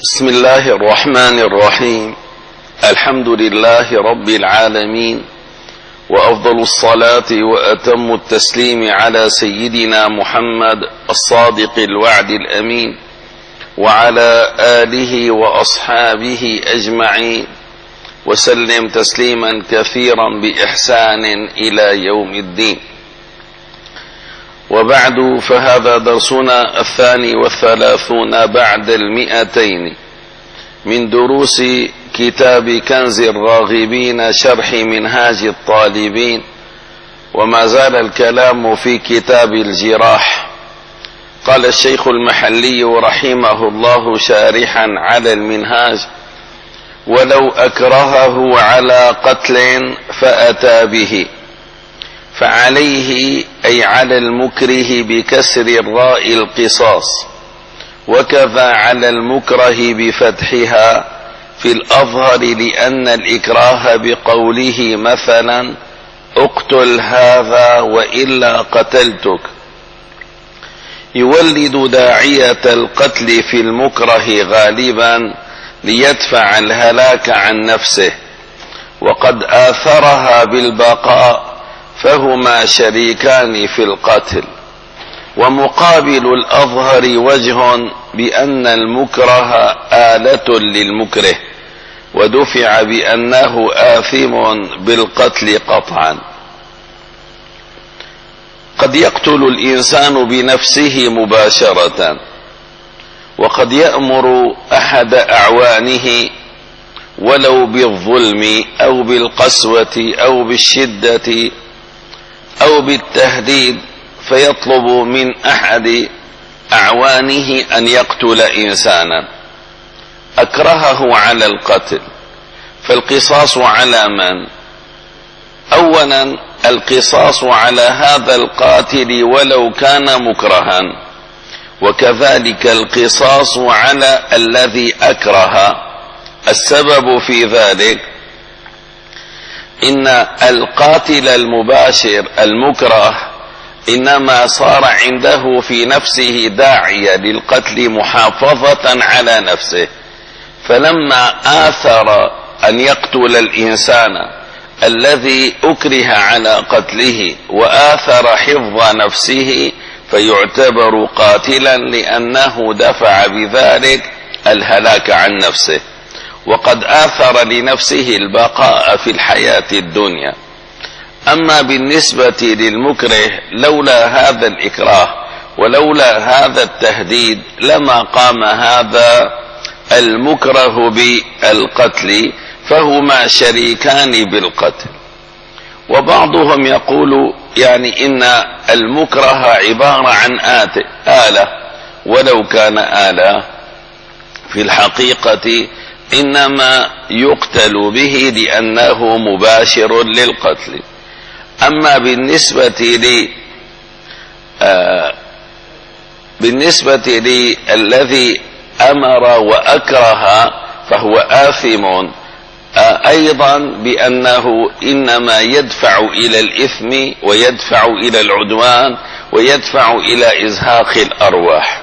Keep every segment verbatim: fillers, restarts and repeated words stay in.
بسم الله الرحمن الرحيم. الحمد لله رب العالمين، وأفضل الصلاة وأتم التسليم على سيدنا محمد الصادق الوعد الأمين، وعلى آله وأصحابه أجمعين، وسلم تسليما كثيرا بإحسان إلى يوم الدين. وبعد، فهذا درسنا الثاني والثلاثون بعد المئتين من دروس كتاب كنز الراغبين شرح منهاج الطالبين، وما زال الكلام في كتاب الجراح. قال الشيخ المحلي رحمه الله شارحا على المنهاج: ولو أكرهه على قتل فأتى به، فعليه أي على المكره بكسر الراء القصاص، وكذا على المكره بفتحها في الأظهر، لأن الإكراه بقوله مثلا اقتل هذا وإلا قتلتك يولد داعية القتل في المكره غالبا ليدفع الهلاك عن نفسه، وقد آثرها بالبقاء فهما شريكان في القتل. ومقابل الأظهر وجه بأن المكره آلة للمكره، ودفع بأنه آثم بالقتل قطعا. قد يقتل الإنسان بنفسه مباشرة، وقد يأمر أحد أعوانه ولو بالظلم أو بالقسوة أو بالشدة أو بالتهديد، فيطلب من أحد أعوانه أن يقتل إنسانا أكرهه على القتل، فالقصاص على من؟ أولا القصاص على هذا القاتل ولو كان مكرها، وكذلك القصاص على الذي أكره. السبب في ذلك إن القاتل المباشر المكره إنما صار عنده في نفسه داعية للقتل محافظة على نفسه، فلما آثر أن يقتل الإنسان الذي أكره على قتله وآثر حفظ نفسه فيعتبر قاتلا، لأنه دفع بذلك الهلاك عن نفسه، وقد آثر لنفسه البقاء في الحياة الدنيا. أما بالنسبة للمكره، لولا هذا الإكراه ولولا هذا التهديد لما قام هذا المكره بالقتل، فهما شريكان بالقتل. وبعضهم يقول يعني إن المكره عبارة عن آلة، ولو كان آلة في الحقيقة إنما يقتل به لأنه مباشر للقتل. أما بالنسبة لي آه بالنسبة للذي أمر وأكره فهو آثم آه أيضا، بأنه إنما يدفع إلى الإثم ويدفع إلى العدوان ويدفع إلى إزهاق الأرواح.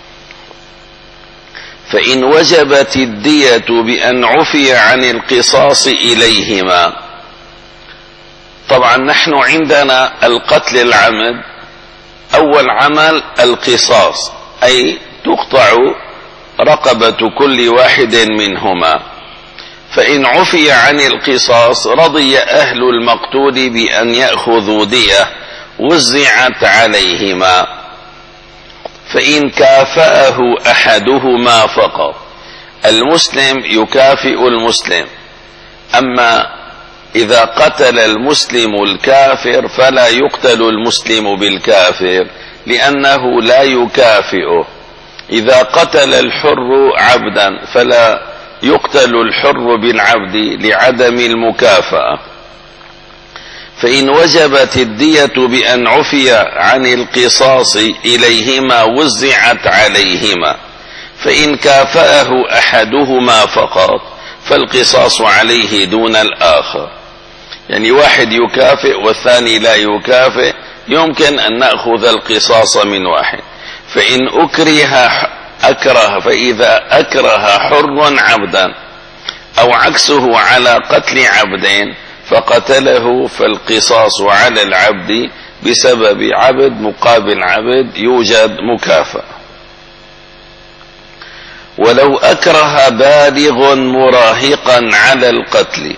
فإن وجبت الدية بأن عفي عن القصاص إليهما. طبعا نحن عندنا القتل العمد أول عمل القصاص، أي تقطع رقبة كل واحد منهما. فإن عفي عن القصاص رضي أهل المقتول بأن يأخذوا دية وزعت عليهما، فإن كافأه أحدهما فقط. المسلم يكافئ المسلم، أما إذا قتل المسلم الكافر فلا يقتل المسلم بالكافر، لأنه لا يكافئه. إذا قتل الحر عبدا فلا يقتل الحر بالعبد لعدم المكافأة. فإن وجبت الدية بأن عفي عن القصاص إليهما وزعت عليهما، فإن كافأه أحدهما فقط فالقصاص عليه دون الآخر. يعني واحد يكافئ والثاني لا يكافئ، يمكن أن نأخذ القصاص من واحد. فإن أكره أكره فإذا أكره حر عبدا أو عكسه على قتل عبد فقتله فالقصاص على العبد بسبب عبد مقابل عبد يوجد مكافأة. ولو أكره بالغ مراهقا على القتل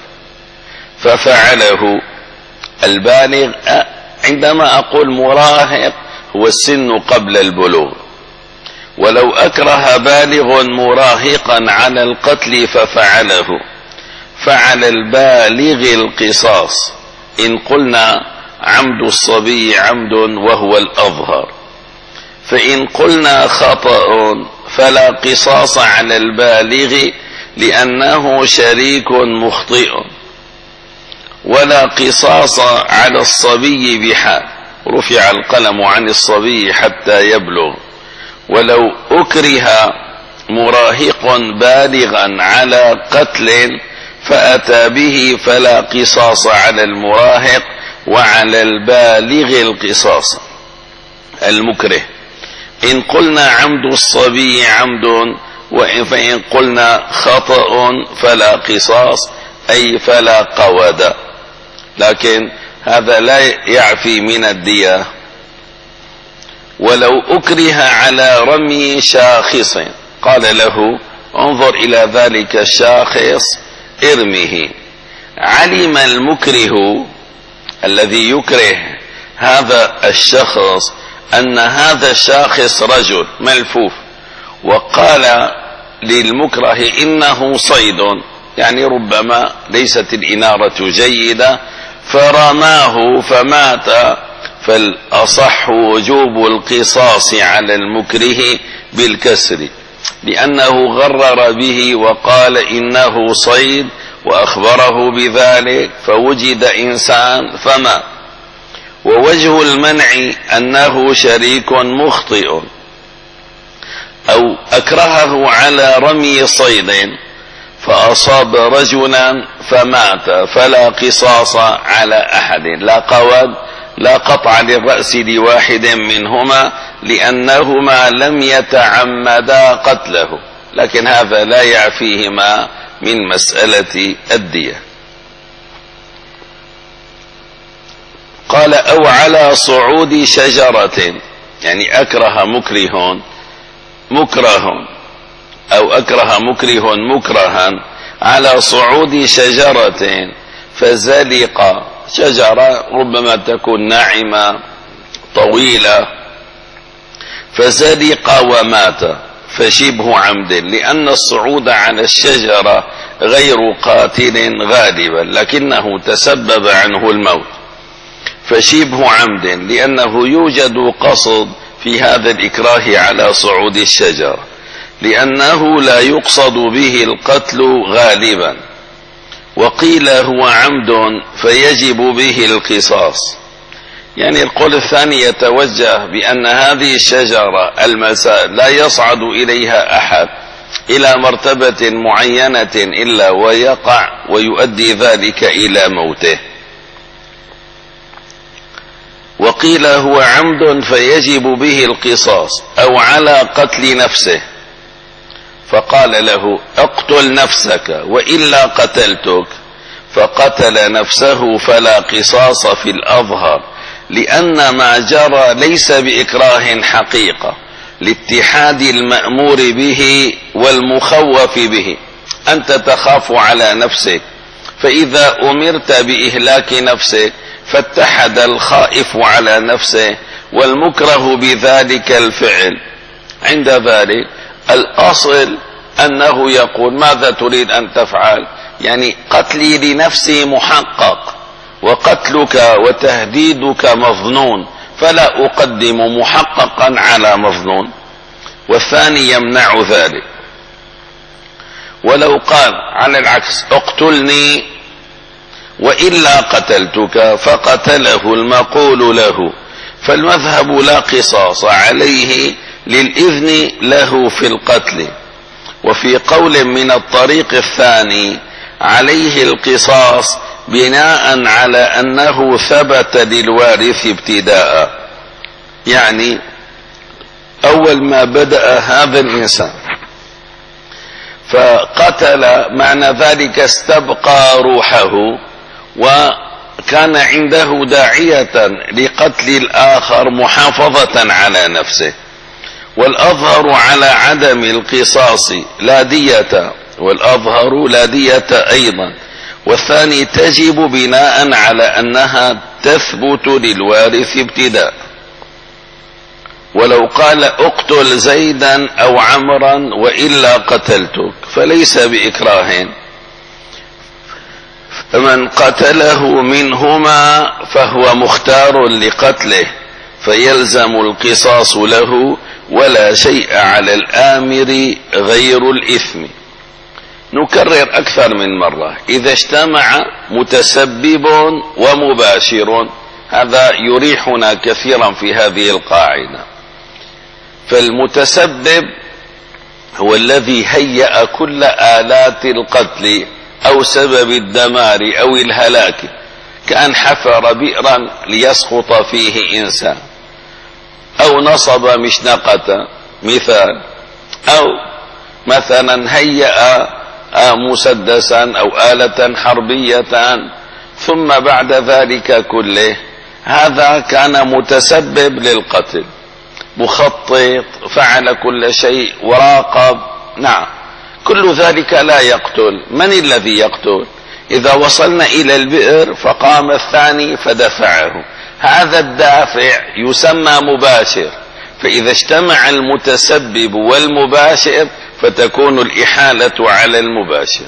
ففعله. البالغ عندما أقول مراهق هو السن قبل البلوغ. ولو أكره بالغ مراهقا على القتل ففعله فعلى البالغ القصاص إن قلنا عمد الصبي عمد وهو الأظهر. فإن قلنا خطأ فلا قصاص على البالغ لأنه شريك مخطئ، ولا قصاص على الصبي بحال، رفع القلم عن الصبي حتى يبلغ. ولو أكره مراهق بالغا على قتل فأتى به فلا قصاص على المراهق وعلى البالغ القصاص المكره. إن قلنا عمد الصبي عمد، فإن قلنا خطأ فلا قصاص أي فلا قود، لكن هذا لا يعفي من الدية. ولو أكره على رمي شاخص قال له انظر إلى ذلك الشاخص ارمه، علم المكره الذي يكره هذا الشخص أن هذا الشاخص رجل ملفوف، وقال للمكره إنه صيد، يعني ربما ليست الإنارة جيدة فرماه فمات، فالأصح وجوب القصاص على المكره بالكسر، لأنه غرر به وقال إنه صيد وأخبره بذلك فوجد إنسان فمات. ووجه المنع أنه شريك مخطئ، أو أكرهه على رمي صيد فأصاب رجلا فمات فلا قصاص على أحد، لا قود لا قطع للرأس لواحد منهما لأنهما لم يتعمدا قتله، لكن هذا لا يعفيهما من مسألة الدية. قال أو على صعود شجرة، يعني أكره مكره مكره أو أكره مكره مكرها على صعود شجرة فزلق، شجرة ربما تكون ناعمة طويلة، فزلق ومات فشبه عمد، لأن الصعود على الشجرة غير قاتل غالبا لكنه تسبب عنه الموت، فشبه عمد لأنه يوجد قصد في هذا الإكراه على صعود الشجرة، لأنه لا يقصد به القتل غالبا. وقيل هو عمد فيجب به القصاص، يعني القول الثاني يتوجه بأن هذه الشجرة المساء لا يصعد إليها أحد إلى مرتبة معينة إلا ويقع ويؤدي ذلك إلى موته. وقيل هو عمد فيجب به القصاص أو على قتل نفسه، فقال له اقتل نفسك وإلا قتلتك، فقتل نفسه فلا قصاص في الأظهر، لأن ما جرى ليس بإكراه حقيقة لاتحاد المأمور به والمخوف به. أنت تخاف على نفسك، فإذا أمرت بإهلاك نفسك فاتحد الخائف على نفسه والمكره بذلك الفعل. عند ذلك الأصل أنه يقول ماذا تريد أن تفعل، يعني قتلي لنفسي محقق وقتلك وتهديدك مظنون، فلا أقدم محققا على مظنون، والثاني يمنع ذلك. ولو قال على العكس اقتلني وإلا قتلتك فقتله المقول له، فالمذهب لا قصاص عليه للإذن له في القتل. وفي قول من الطريق الثاني عليه القصاص بناء على أنه ثبت للوارث ابتداء، يعني أول ما بدأ هذا الإنسان فقتل، معنى ذلك استبقى روحه، وكان عنده داعية لقتل الآخر محافظة على نفسه. والأظهر على عدم القصاص لا دية، والأظهر لا دية أيضا. والثاني تجب بناء على أنها تثبت للوارث ابتداء. ولو قال اقتل زيدا أو عمرا وإلا قتلتك فليس بإكراه، فمن قتله منهما فهو مختار لقتله فيلزم القصاص له، ولا شيء على الآمر غير الإثم. نكرر أكثر من مرة، إذا اجتمع متسبب ومباشر، هذا يريحنا كثيرا في هذه القاعدة. فالمتسبب هو الذي هيأ كل آلات القتل أو سبب الدمار أو الهلاك، كأن حفر بئرا ليسقط فيه إنسان، أو نصب مشنقة مثال، أو مثلا هيأ مسدسا أو آلة حربية، ثم بعد ذلك كله هذا كان متسبب للقتل، مخطط، فعل كل شيء وراقب. نعم، كل ذلك لا يقتل. من الذي يقتل؟ إذا وصلنا إلى البئر فقام الثاني فدفعه، هذا الدافع يسمى مباشر. فإذا اجتمع المتسبب والمباشر فتكون الإحالة على المباشر.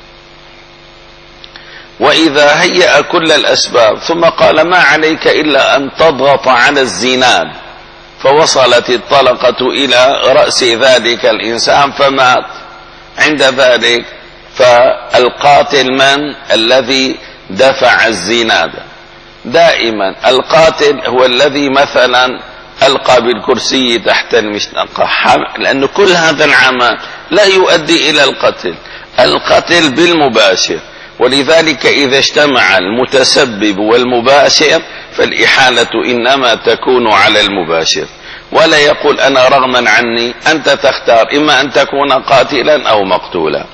وإذا هيأ كل الأسباب ثم قال ما عليك إلا أن تضغط على الزناد، فوصلت الطلقة إلى رأس ذلك الإنسان فمات، عند ذلك فالقاتل من؟ الذي دفع الزناد. دائما القاتل هو الذي مثلا ألقى بالكرسي تحت المشنقة، لأن كل هذا العمل لا يؤدي إلى القتل، القتل بالمباشر. ولذلك إذا اجتمع المتسبب والمباشر فالإحالة إنما تكون على المباشر. ولا يقول أنا رغما عني، أنت تختار إما أن تكون قاتلا أو مقتولا.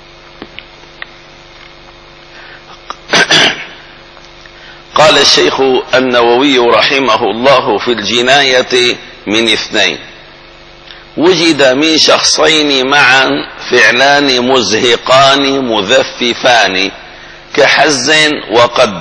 قال الشيخ النووي رحمه الله في الجناية من اثنين: وجد من شخصين معا فعلان مزهقان مذففان كحز وقد،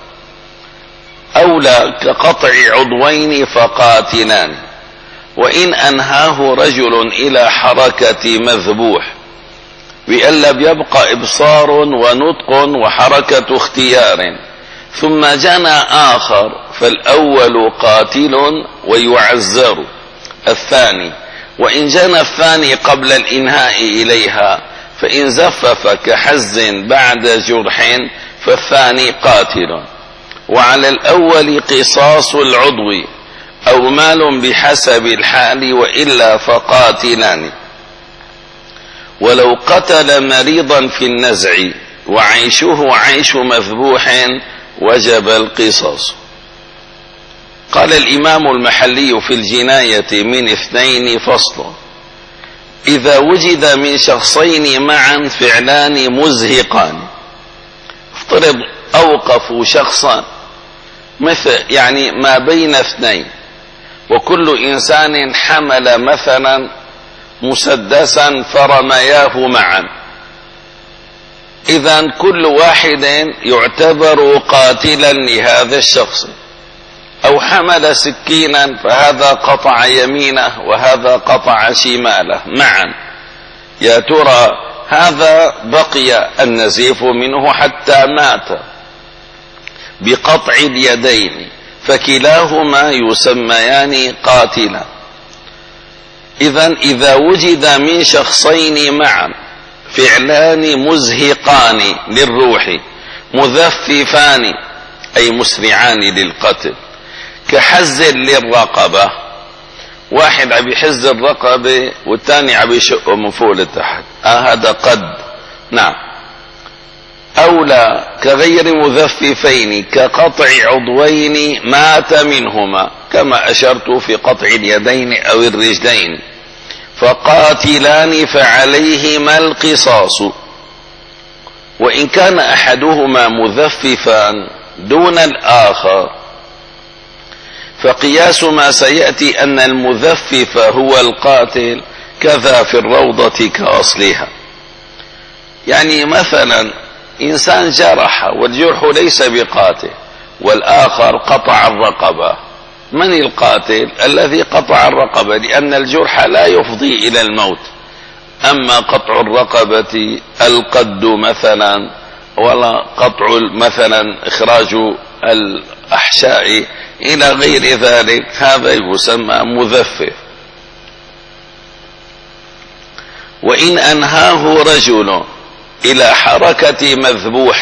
أولى كقطع عضوين فقاتلان، وإن أنهاه رجل إلى حركة مذبوح بأن لم يبق إبصار ونطق وحركة اختيار، ثم جنى آخر فالأول قاتل ويعزر الثاني، وإن جنى الثاني قبل الإنهاء إليها فإن زفف كحز بعد جرح فالثاني قاتل. وعلى الأول قصاص العضو أو مال بحسب الحال، وإلا فقاتلان. ولو قتل مريضا في النزع وعيشه عيش مذبوح وجب القصاص. قال الإمام المحلي في الجناية من اثنين فصل: إذا وجد من شخصين معا فعلان مزهقان، افترض أوقفوا شخصا مثل يعني ما بين اثنين، وكل إنسان حمل مثلا مسدسا فرمياه معا، إذن كل واحد يعتبر قاتلا لهذا الشخص. أو حمل سكينا فهذا قطع يمينه وهذا قطع شماله معا، يا ترى هذا بقي النزيف منه حتى مات بقطع اليدين، فكلاهما يسميان قاتلا. إذن إذا وجد من شخصين معا فعلان مزهقان للروح مذففان أي مسرعان للقتل، كحز للرقبة، واحد عم يحز الرقبة والثاني عم يشقه من فوق لتحت، آه هذا قد. نعم، أو لا كغير مذففين كقطع عضوين مات منهما، كما أشرت في قطع اليدين أو الرجلين، فقاتلان فعليهما القصاص. وإن كان أحدهما مذففا دون الآخر فقياس ما سيأتي أن المذفف هو القاتل، كذا في الروضة كأصلها. يعني مثلا إنسان جرح والجرح ليس بقاتل، والآخر قطع الرقبة، من القاتل؟ الذي قطع الرقبة، لأن الجرح لا يفضي إلى الموت. أما قطع الرقبة القد مثلا، ولا قطع مثلا إخراج الأحشاء إلى غير ذلك، هذا يسمى مذفف. وإن أنهاه رجل إلى حركة مذبوح،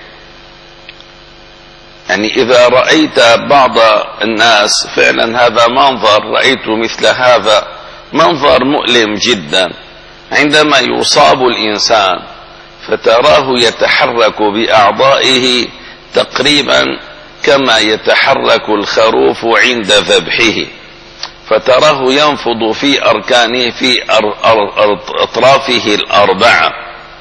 يعني إذا رأيت بعض الناس فعلا هذا منظر، رأيت مثل هذا منظر مؤلم جدا، عندما يصاب الإنسان فتراه يتحرك بأعضائه تقريبا كما يتحرك الخروف عند ذبحه، فتراه ينفض في أركانه في أطرافه الأربعة،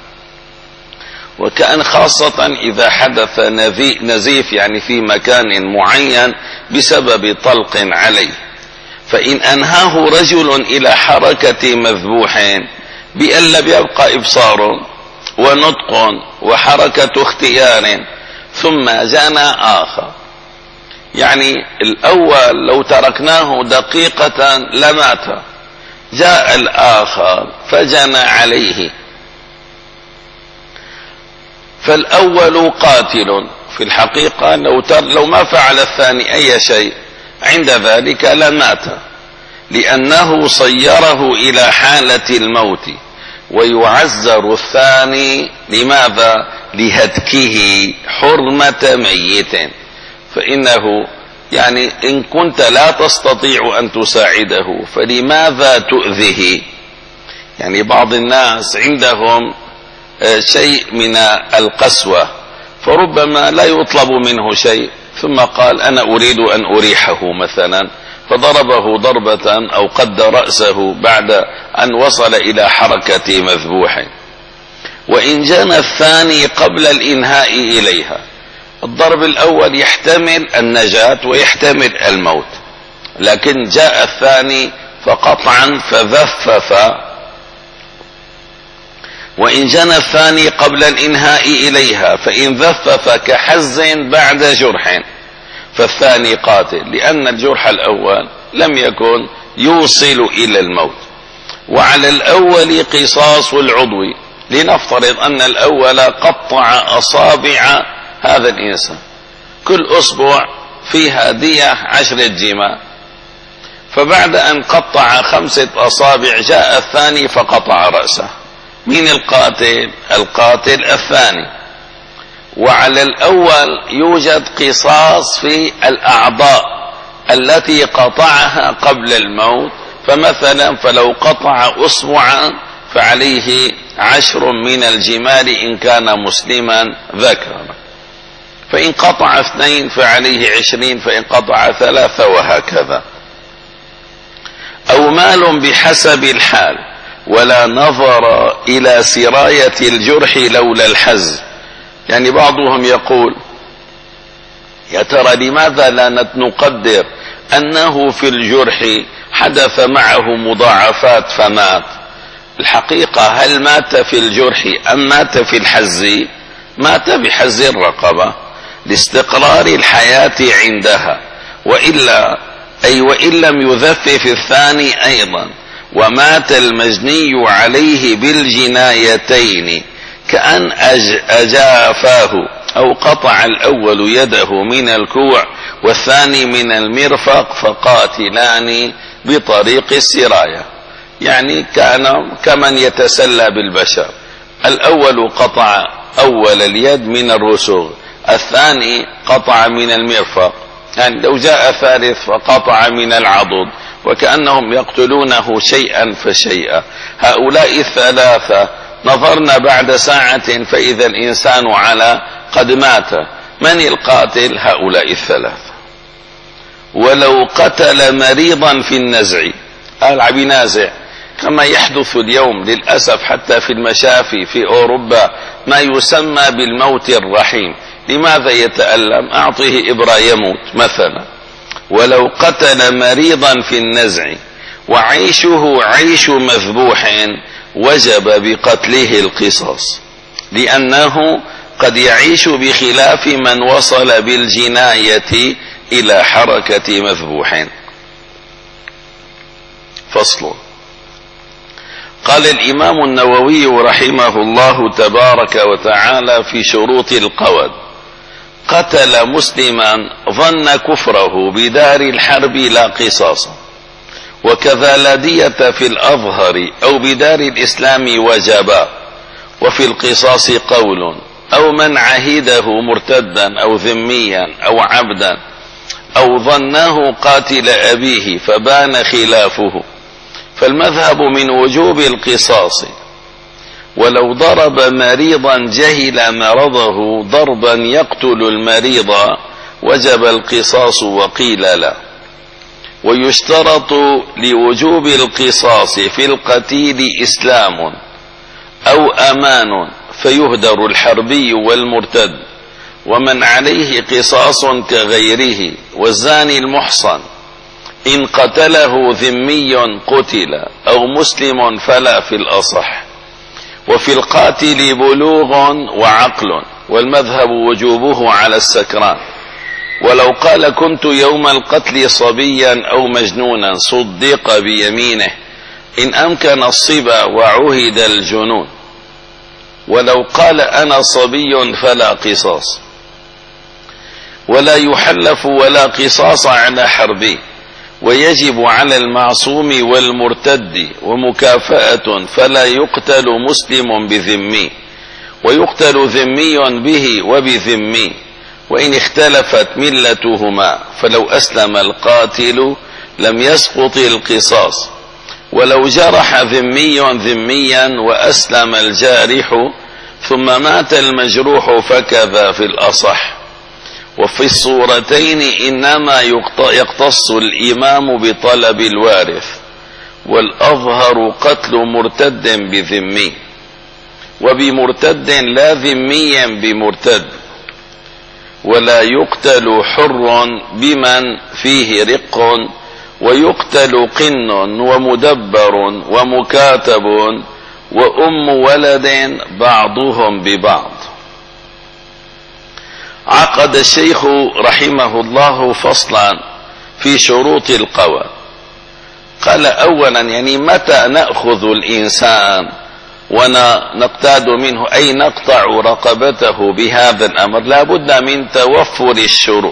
وكأن خاصة إذا حدث نزيف يعني في مكان معين بسبب طلق عليه. فإن أنهاه رجل إلى حركة مذبوح بأن لم يبقى إبصار ونطق وحركة اختيار ثم جنى آخر، يعني الأول لو تركناه دقيقة لمات، جاء الآخر فجنى عليه، فالأول قاتل في الحقيقة، لو, لو ما فعل الثاني أي شيء عند ذلك لمات، لأنه صيره إلى حالة الموت. ويعزر الثاني لماذا؟ لهتكه حرمة ميت، فإنه يعني إن كنت لا تستطيع أن تساعده فلماذا تؤذيه؟ يعني بعض الناس عندهم شيء من القسوة، فربما لا يطلب منه شيء ثم قال أنا أريد أن أريحه مثلا، فضربه ضربة أو قد رأسه بعد أن وصل إلى حركة مذبوح. وإن جنى الثاني قبل الإنهاء إليها، الضرب الأول يحتمل النجاة ويحتمل الموت، لكن جاء الثاني فقطعا فذفف. وإن جنى الثاني قبل الإنهاء إليها فإن ذفف كحز بعد جرح فالثاني قاتل، لأن الجرح الأول لم يكن يوصل إلى الموت. وعلى الأول قصاص العضو، لنفترض أن الأول قطع أصابع هذا الإنسان، كل أصبع فيها دية عشرة جمال، فبعد أن قطع خمسة أصابع جاء الثاني فقطع رأسه، من القاتل؟ القاتل الثاني. وعلى الأول يوجد قصاص في الأعضاء التي قطعها قبل الموت، فمثلا فلو قطع أصبعا فعليه عشر من الجمال إن كان مسلما ذكرا، فإن قطع اثنين فعليه عشرين، فإن قطع ثلاثة وهكذا. أو مال بحسب الحال، ولا نظر إلى سراية الجرح لولا الحز. يعني بعضهم يقول يا ترى لماذا لا نقدر أنه في الجرح حدث معه مضاعفات فمات؟ الحقيقة هل مات في الجرح أم مات في الحز؟ مات بحز الرقبة لاستقرار الحياة عندها، وإلا أي وإن لم يذفف الثاني أيضا، ومات المجني عليه بالجنايتين كأن أجافاه أو قطع الأول يده من الكوع والثاني من المرفق، فقاتلان بطريق السراية. يعني كان كمن يتسلى بالبشر، الأول قطع أول اليد من الرسوغ، الثاني قطع من المرفق، يعني لو جاء ثالث فقطع من العضد، وكأنهم يقتلونه شيئا فشيئا. هؤلاء الثلاثة نظرنا بعد ساعة فإذا الإنسان على قد مات. من القاتل؟ هؤلاء الثلاثة. ولو قتل مريضا في النزع، قال بنازع، كما يحدث اليوم للأسف حتى في المشافي في أوروبا ما يسمى بالموت الرحيم. لماذا يتألم؟ أعطيه إبرة يموت مثلا. ولو قتل مريضا في النزع وعيشه عيش مذبوح وجب بقتله القصاص، لأنه قد يعيش بخلاف من وصل بالجناية إلى حركة مذبوح. فصل. قال الإمام النووي رحمه الله تبارك وتعالى في شروط القود: قتل مسلما ظن كفره بدار الحرب لا قصاص، وكذا لا دية في الأظهر أو بدار الإسلام وجبا، وفي القصاص قول: أو من عهده مرتدا أو ذميا أو عبدا أو ظنه قاتل أبيه فبان خلافه، فالمذهب من وجوب القصاص. ولو ضرب مريضا جهل مرضه ضربا يقتل المريض وجب القصاص وقيل لا. ويشترط لوجوب القصاص في القتيل إسلام أو أمان فيهدر الحربي والمرتد، ومن عليه قصاص كغيره. والزاني المحصن إن قتله ذمي قتل أو مسلم فلا في الأصح. وفي القاتل بلوغ وعقل، والمذهب وجوبه على السكران. ولو قال كنت يوم القتل صبيا أو مجنونا صدق بيمينه إن أمكن الصبا وعهد الجنون. ولو قال أنا صبي فلا قصاص. ولا يحلف ولا قصاص على حربي، ويجب على المعصوم والمرتد ومكافأة، فلا يقتل مسلم بذمي، ويقتل ذمي به وبذمي، وإن اختلفت ملتهما فلو أسلم القاتل لم يسقط القصاص. ولو جرح ذمي ذميا وأسلم الجارح ثم مات المجروح فكذا في الأصح. وفي الصورتين إنما يقتص الإمام بطلب الوارث، والأظهر قتل مرتد بذمي، وبمرتد لا ذميا بمرتد. ولا يقتل حر بمن فيه رق، ويقتل قن ومدبر ومكاتب وأم ولد بعضهم ببعض. عقد الشيخ رحمه الله فصلا في شروط القوى. قال أولا يعني متى نأخذ الإنسان ونقتاد منه أي نقطع رقبته بهذا الأمر؟ لا بد من توفر الشروط.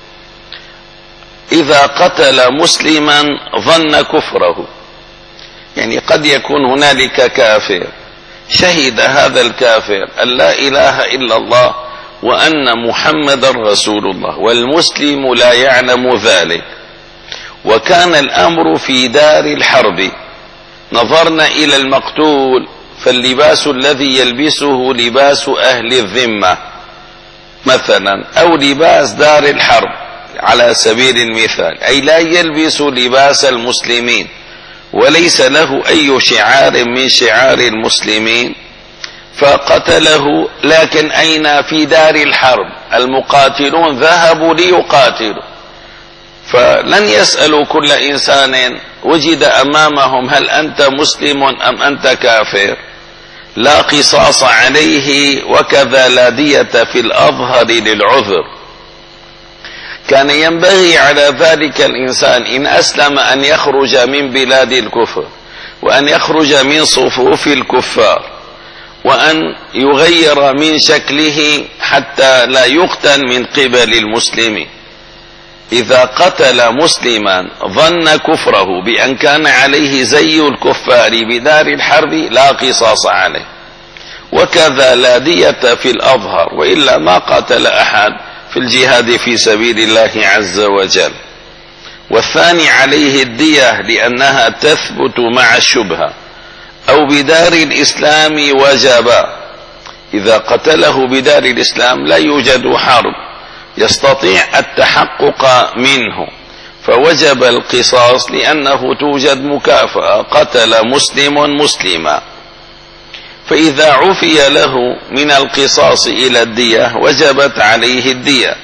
إذا قتل مسلما ظن كفره، يعني قد يكون هنالك كافر شهد هذا الكافر أن لا إله إلا الله وأن محمد رسول الله، والمسلم لا يعلم ذلك، وكان الأمر في دار الحرب. نظرنا إلى المقتول فاللباس الذي يلبسه لباس أهل الذمة مثلا، أو لباس دار الحرب على سبيل المثال، أي لا يلبس لباس المسلمين وليس له أي شعار من شعار المسلمين، فقتله. لكن أين؟ في دار الحرب، المقاتلون ذهبوا ليقاتلوا، فلن يسألوا كل إنسان وجد أمامهم هل أنت مسلم أم أنت كافر. لا قصاص عليه، وكذا لا دية في الأظهر للعذر. كان ينبغي على ذلك الإنسان إن أسلم أن يخرج من بلاد الكفر، وأن يخرج من صفوف الكفار، وأن يغير من شكله حتى لا يقتل من قبل المسلمين. إذا قتل مسلما ظن كفره بأن كان عليه زي الكفار بدار الحرب لا قصاص عليه، وكذا لا دية في الأظهر، وإلا ما قتل أحد في الجهاد في سبيل الله عز وجل. والثاني عليه الدية لأنها تثبت مع الشبهة، أو بدار الإسلام وجب. إذا قتله بدار الإسلام لا يوجد حرب يستطيع التحقق منه، فوجب القصاص لأنه توجد مكافأة، قتل مسلم مسلما. فإذا عفي له من القصاص إلى الدية وجبت عليه الدية.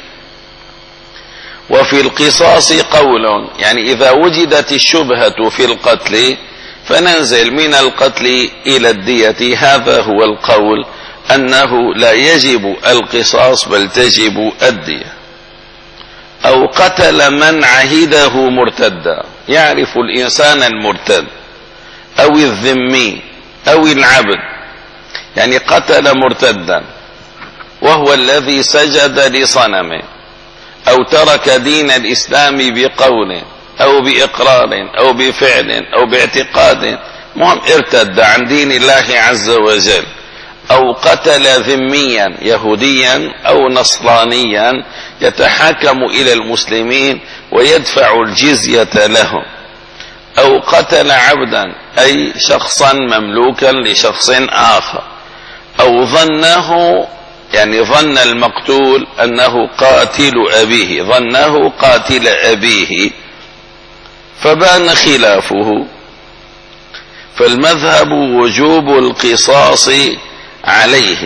وفي القصاص قول، يعني إذا وجدت الشبهة في القتل فننزل من القتل إلى الدية. هذا هو القول أنه لا يجب القصاص بل تجب الدية. أو قتل من عهده مرتدا، يعرف الإنسان المرتد أو الذمي أو العبد، يعني قتل مرتدا وهو الذي سجد لصنمه أو ترك دين الإسلام بقول أو بإقرار أو بفعل أو باعتقاد، مهم ارتد عن دين الله عز وجل. أو قتل ذميا يهوديا أو نصرانيا يتحاكم إلى المسلمين ويدفع الجزية لهم. أو قتل عبدا أي شخصا مملوكا لشخص آخر. أو ظنه، يعني ظن المقتول أنه قاتل أبيه، ظنه قاتل أبيه فبان خلافه. فالمذهب وجوب القصاص عليه.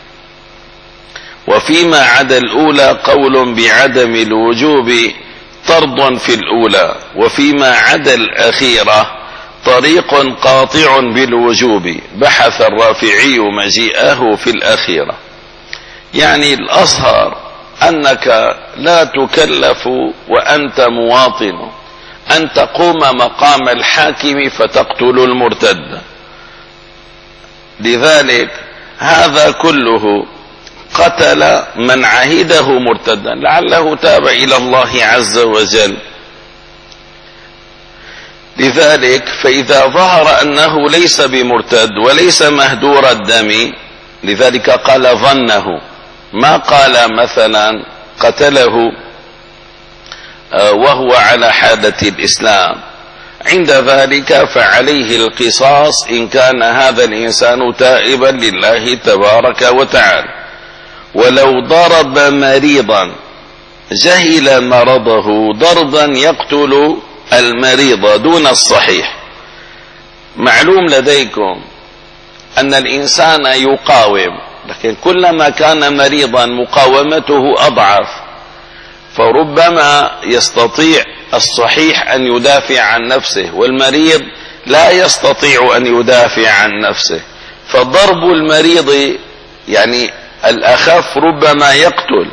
وفيما عدا الأولى قول بعدم الوجوب طرد في الأولى، وفيما عدا الأخيرة طريق قاطع بالوجوب، بحث الرافعي مجيئه في الأخيرة. يعني الأظهر أنك لا تكلف وأنت مواطن أن تقوم مقام الحاكم فتقتل المرتد. لذلك هذا كله قتل من عهده مرتدا لعله تاب إلى الله عز وجل. لذلك فإذا ظهر أنه ليس بمرتد وليس مهدور الدم، لذلك قال ظنه، ما قال مثلا قتله وهو على حادة الإسلام. عند ذلك فعليه القصاص إن كان هذا الإنسان تائبا لله تبارك وتعالى. ولو ضرب مريضا جهل مرضه ضربا يقتل المريض دون الصحيح. معلوم لديكم أن الإنسان يقاوم، لكن كلما كان مريضا مقاومته أضعف، فربما يستطيع الصحيح أن يدافع عن نفسه والمريض لا يستطيع أن يدافع عن نفسه. فضرب المريض يعني الأخف ربما يقتل،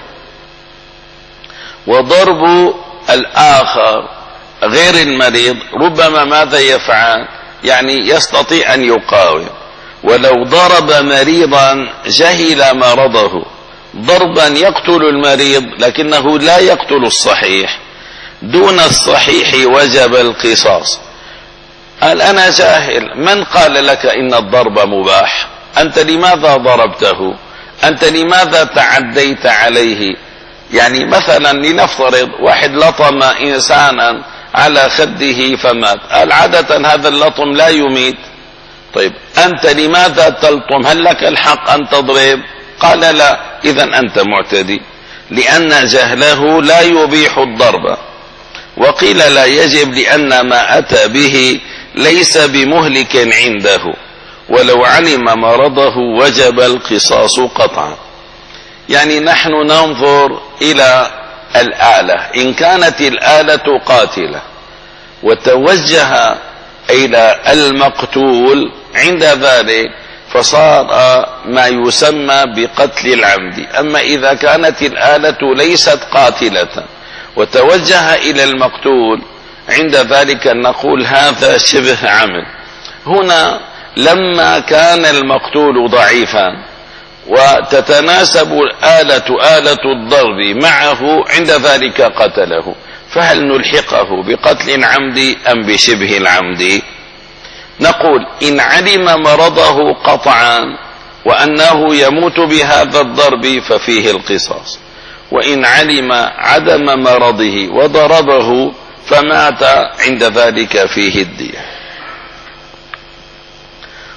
وضرب الآخر غير المريض ربما ماذا يفعل؟ يعني يستطيع أن يقاوم. ولو ضرب مريضا جهل مرضه ضربا يقتل المريض لكنه لا يقتل الصحيح دون الصحيح وجب القصاص. قال أنا جاهل، من قال لك إن الضرب مباح؟ أنت لماذا ضربته؟ أنت لماذا تعديت عليه؟ يعني مثلا لنفترض واحد لطم إنسانا على خده فمات، قال عادة هذا اللطم لا يميت. طيب أنت لماذا تلطم؟ هل لك الحق أن تضرب؟ قال لا. إذا أنت معتدي، لأن جهله لا يبيح الضرب. وقيل لا يجب لأن ما أتى به ليس بمهلك عنده، ولو علم مرضه وجب القصاص قطعا. يعني نحن ننظر إلى الآلة، إن كانت الآلة قاتلة وتوجه إلى المقتول عند ذلك فصار ما يسمى بقتل العمد. أما إذا كانت الآلة ليست قاتلة وتوجه إلى المقتول عند ذلك نقول هذا شبه عمد. هنا لما كان المقتول ضعيفا وتتناسب الآلة آلة الضرب معه عند ذلك قتله، فهل نلحقه بقتل عمد أم بشبه العمد؟ نقول إن علم مرضه قطعا وأنه يموت بهذا الضرب ففيه القصاص، وإن علم عدم مرضه وضربه فمات عند ذلك فيه الدية.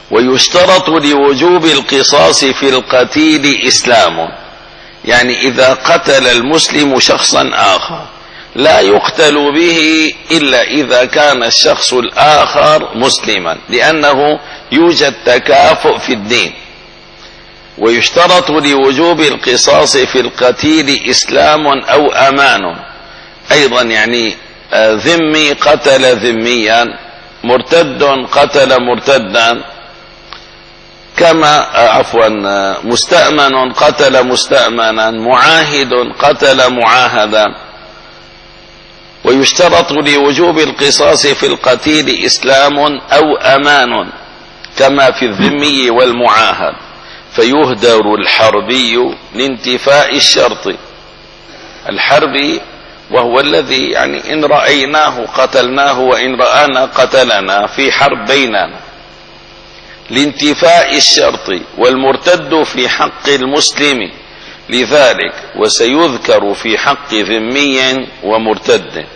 ويشترط لوجوب القصاص في القتيل إسلام، يعني إذا قتل المسلم شخصا آخر لا يقتل به إلا إذا كان الشخص الآخر مسلما، لأنه يوجد تكافؤ في الدين. ويشترط لوجوب القصاص في القتيل إسلام أو أمان، أيضا يعني ذمي قتل ذميا، مرتد قتل مرتدا، كما عفوا مستأمن قتل مستأمنا، معاهد قتل معاهدا. ويشترط لوجوب القصاص في القتيل إسلام أو أمان كما في الذمي والمعاهد، فيهدر الحربي لانتفاء الشرط. الحربي وهو الذي يعني إن رأيناه قتلناه وإن رآنا قتلنا، في حرب بيننا، لانتفاء الشرط. والمرتد في حق المسلم لذلك، وسيذكر في حق ذمي ومرتد.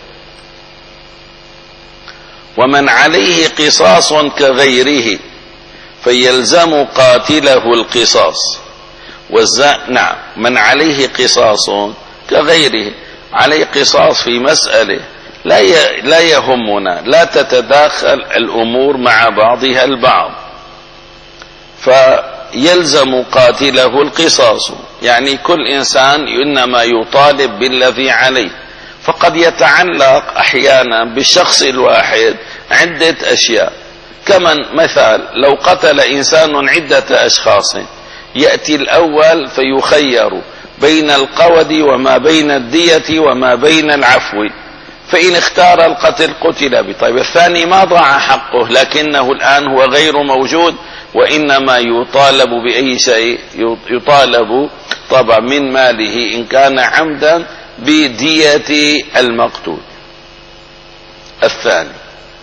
ومن عليه قصاص كغيره فيلزم قاتله القصاص. والزا... نعم، من عليه قصاص كغيره، عليه قصاص في مسألة لا ي... لا يهمنا، لا تتداخل الأمور مع بعضها البعض، فيلزم قاتله القصاص. يعني كل إنسان إنما يطالب بالذي عليه، فقد يتعلق أحيانا بالشخص الواحد عدة أشياء. كمن مثال لو قتل إنسان عدة أشخاص، يأتي الأول فيخير بين القود وما بين الدية وما بين العفو، فإن اختار القتل قتل به. طيب الثاني ما ضاع حقه، لكنه الآن هو غير موجود، وإنما يطالب بأي شيء، يطالب طبعا من ماله إن كان عمدا بدية المقتول. الثاني،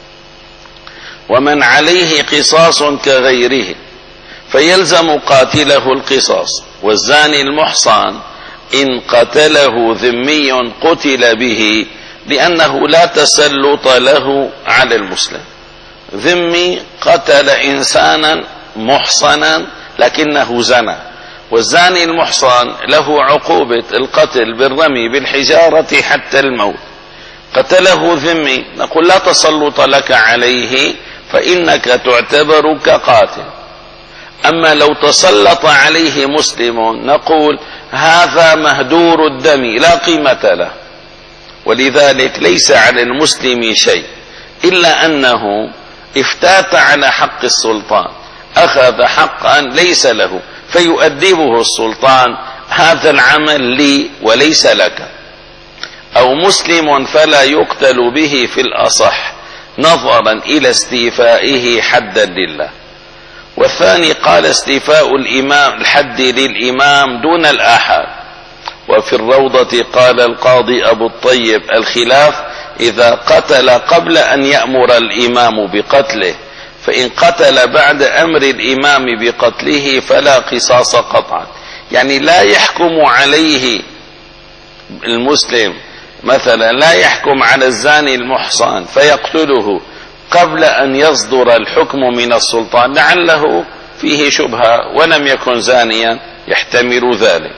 ومن عليه قصاص كغيره فيلزم قاتله القصاص. والزاني المحصن إن قتله ذمي قتل به، لأنه لا تسلط له على المسلم. ذمي قتل إنسانا محصنا لكنه زنى، والزاني المحصن له عقوبة القتل بالرمي بالحجارة حتى الموت. قتله ذمي، نقول لا تسلط لك عليه فإنك تعتبر كقاتل. أما لو تسلط عليه مسلم نقول هذا مهدور الدم لا قيمة له. ولذلك ليس على المسلم شيء إلا أنه افتات على حق السلطان، أخذ حقا ليس له، فيؤدبه السلطان، هذا العمل لي وليس لك. أو مسلم فلا يقتل به في الأصح نظرا إلى استيفائه حدا لله. والثاني قال استيفاء الإمام الحد للإمام دون الآحاد. وفي الروضة قال القاضي أبو الطيب الخلاف إذا قتل قبل أن يأمر الإمام بقتله، فإن قتل بعد أمر الإمام بقتله فلا قصاص قطعا. يعني لا يحكم عليه المسلم، مثلا لا يحكم على الزاني المحصن فيقتله قبل أن يصدر الحكم من السلطان، لعله فيه شبهة ولم يكن زانيا يحتمل ذلك.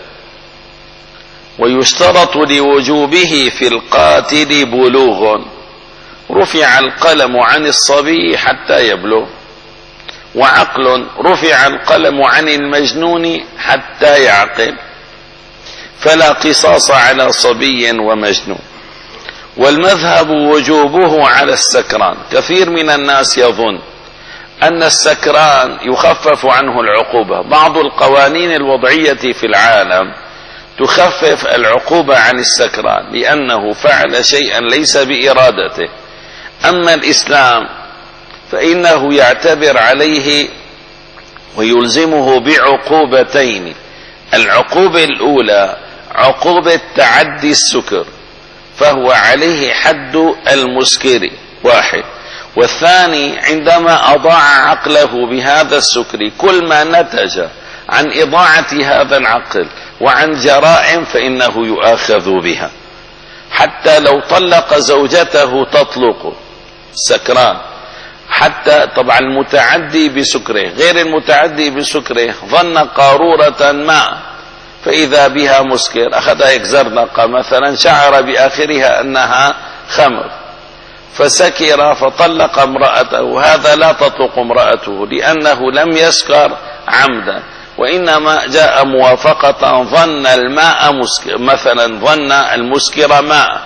ويشترط لوجوبه في القاتل بلوغ، رفع القلم عن الصبي حتى يبلغ، وعقل رفع القلم عن المجنون حتى يعقل، فلا قصاص على صبي ومجنون. والمذهب وجوبه على السكران. كثير من الناس يظن أن السكران يخفف عنه العقوبة. بعض القوانين الوضعية في العالم تخفف العقوبة عن السكران لأنه فعل شيئا ليس بإرادته. أما الإسلام فإنه يعتبر عليه ويلزمه بعقوبتين. العقوبة الأولى عقوبة تعدي السكر، فهو عليه حد المسكر واحد. والثاني عندما أضاع عقله بهذا السكر، كل ما نتج عن إضاعة هذا العقل وعن جرائم فإنه يؤاخذ بها. حتى لو طلق زوجته تطلق سكران، حتى طبعا المتعدي بسكره، غير المتعدي بسكره ظن قارورة ماء فإذا بها مسكر، أخذها هيك زرنقة مثلا، شعر بآخرها أنها خمر فسكر فطلق امرأته، هذا لا تطلق امرأته لأنه لم يسكر عمدا، وإنما جاء موافقة، ظن الماء مسكر مثلا، ظن المسكر ماء.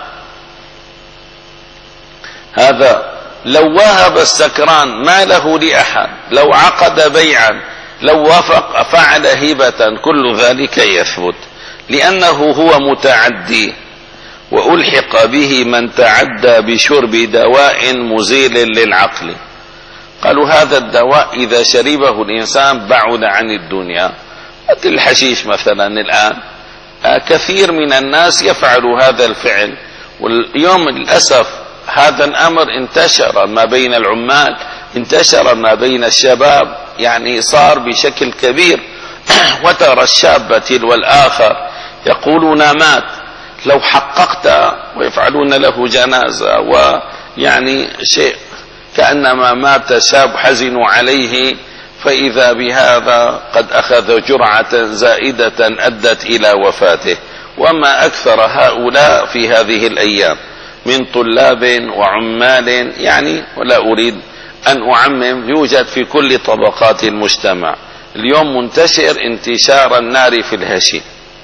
هذا لو وهب السكران ماله لأحد، لو عقد بيعا، لو وافق فعل هبة، كل ذلك يثبت لأنه هو متعدي. وألحق به من تعدى بشرب دواء مزيل للعقل. قالوا هذا الدواء إذا شربه الإنسان بعد عن الدنيا، مثل الحشيش مثلا. الآن كثير من الناس يفعل هذا الفعل، واليوم للأسف هذا الأمر انتشر ما بين العمال، انتشر ما بين الشباب، يعني صار بشكل كبير. وترى الشاب تلو الآخر يقولون مات، لو حققت، ويفعلون له جنازة، ويعني شيء كأنما مات شاب حزنوا عليه، فإذا بهذا قد أخذ جرعة زائدة أدت إلى وفاته. وما أكثر هؤلاء في هذه الأيام من طلاب وعمال، يعني ولا أريد أن أعمم، يوجد في كل طبقات المجتمع اليوم، منتشر انتشار النار في الهشيم.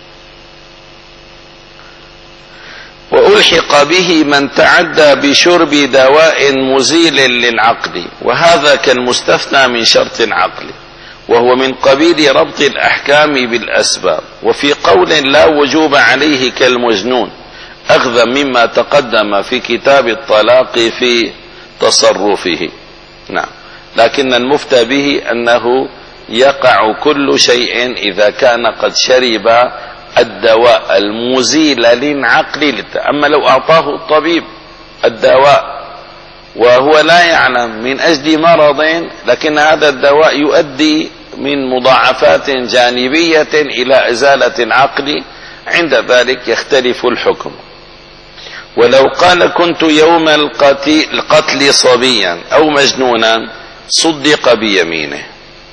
وألحق به من تعدى بشرب دواء مزيل للعقل، وهذا كالمستثنى من شرط العقل، وهو من قبيل ربط الأحكام بالأسباب. وفي قول لا وجوب عليه كالمجنون، أخذا مما تقدم في كتاب الطلاق في تصرفه. نعم، لكن المفتى به أنه يقع كل شيء إذا كان قد شرب الدواء المزيل للعقل. أما لو أعطاه الطبيب الدواء وهو لا يعلم من أجل مرض، لكن هذا الدواء يؤدي من مضاعفات جانبية إلى إزالة العقل، عند ذلك يختلف الحكم. ولو قال كنت يوم القتل صبيا أو مجنونا صدق بيمينه.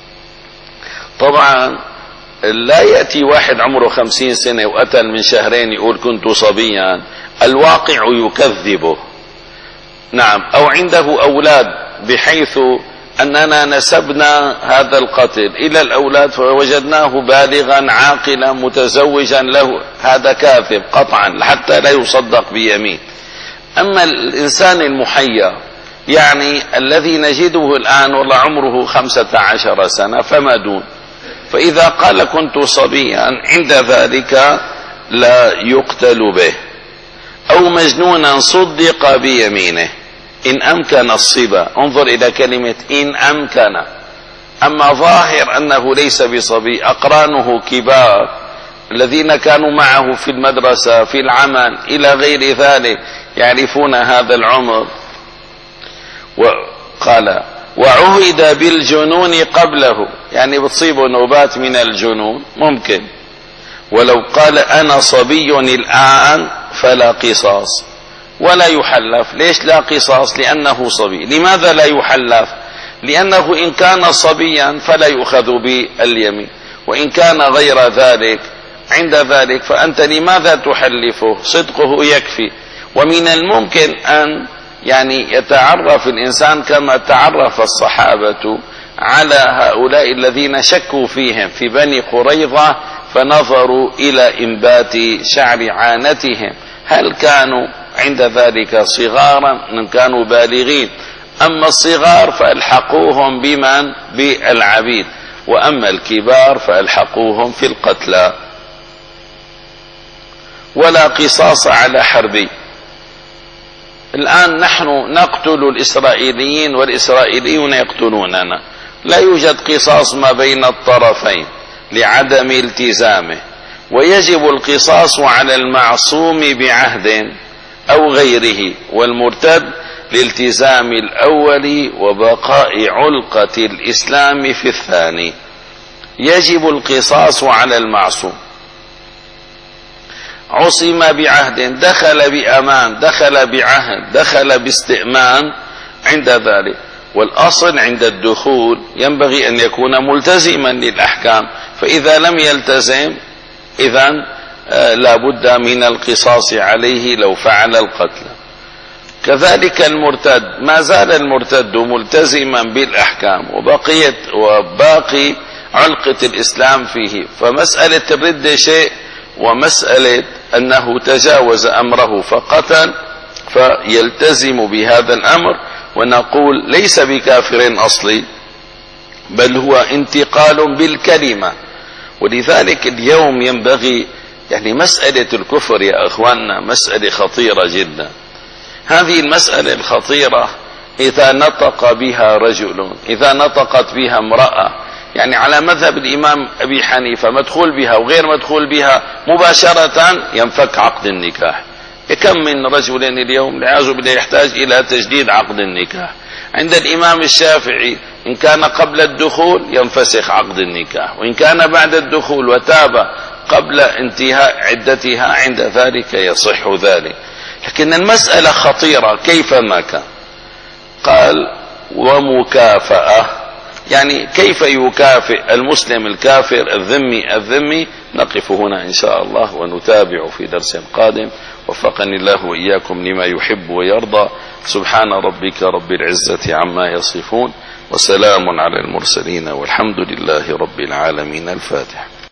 طبعا لا يأتي واحد عمره خمسين سنة وقتل من شهرين يقول كنت صبيا، الواقع يكذبه. نعم، أو عنده أولاد بحيث أننا نسبنا هذا القتل إلى الأولاد فوجدناه بالغا عاقلا متزوجا له، هذا كاذب قطعا حتى لا يصدق بيمين. أما الإنسان المحير، يعني الذي نجده الآن والله عمره خمسة عشر سنة فما دون، فإذا قال كنت صبيا عند ذلك لا يقتل به. أو مجنونا صدق بيمينه إن أمكن الصبا. انظر إلى كلمة إن أمكن. أما ظاهر أنه ليس بصبي، أقرانه كبار الذين كانوا معه في المدرسة في العمل إلى غير ذلك يعرفون هذا العمر. وقال وعهد بالجنون قبله، يعني بتصيبه نوبات من الجنون ممكن. ولو قال أنا صبي الآن فلا قصاص ولا يحلف. ليش لا قصاص؟ لأنه صبي. لماذا لا يحلف؟ لأنه إن كان صبيا فلا يؤخذ باليمين، وإن كان غير ذلك عند ذلك فأنت لماذا تحلفه؟ صدقه يكفي. ومن الممكن أن يعني يتعرف الإنسان كما تعرف الصحابة على هؤلاء الذين شكوا فيهم في بني قريظة، فنظروا إلى إنبات شعر عانتهم، هل كانوا عند ذلك صغارا من كانوا بالغين. أما الصغار فألحقوهم بمن؟ بالعبيد، وأما الكبار فألحقوهم في القتلى. ولا قصاص على حربي. الآن نحن نقتل الإسرائيليين والإسرائيليون يقتلوننا، لا يوجد قصاص ما بين الطرفين لعدم التزامه، ويجب القصاص على المعصوم بعهد أو غيره والمرتد لالتزام الأول وبقاء علقة الإسلام في الثاني. يجب القصاص على المعصوم. عصم بعهد، دخل بأمان، دخل بعهد، دخل باستئمان، عند ذلك والأصل عند الدخول ينبغي أن يكون ملتزما للأحكام، فإذا لم يلتزم إذن لا بد من القصاص عليه لو فعل القتل. كذلك المرتد، ما زال المرتد ملتزما بالأحكام وبقيت وباقي علقة الإسلام فيه، فمسألة الردة شيء ومسألة أنه تجاوز أمره فقتل فيلتزم بهذا الأمر، ونقول ليس بكافر أصلي بل هو انتقال بالكلمة. ولذلك اليوم ينبغي يعني مسألة الكفر يا أخواننا مسألة خطيرة جدا. هذه المسألة الخطيرة إذا نطق بها رجل، إذا نطقت بها امرأة، يعني على مذهب الإمام أبي حنيفة مدخول بها وغير مدخول بها مباشرة ينفك عقد النكاح. كم من رجل اليوم والعياذ بالله يحتاج إلى تجديد عقد النكاح. عند الإمام الشافعي إن كان قبل الدخول ينفسخ عقد النكاح، وإن كان بعد الدخول وتاب قبل انتهاء عدتها عند ذلك يصح ذلك. لكن المسألة خطيرة كيفما كان. قال ومكافأة، يعني كيف يكافئ المسلم الكافر الذمي الذمي. نقف هنا إن شاء الله ونتابع في درس قادم. وفقني الله وإياكم لما يحب ويرضى. سبحان ربك رب العزة عما يصفون وسلام على المرسلين والحمد لله رب العالمين. الفاتح.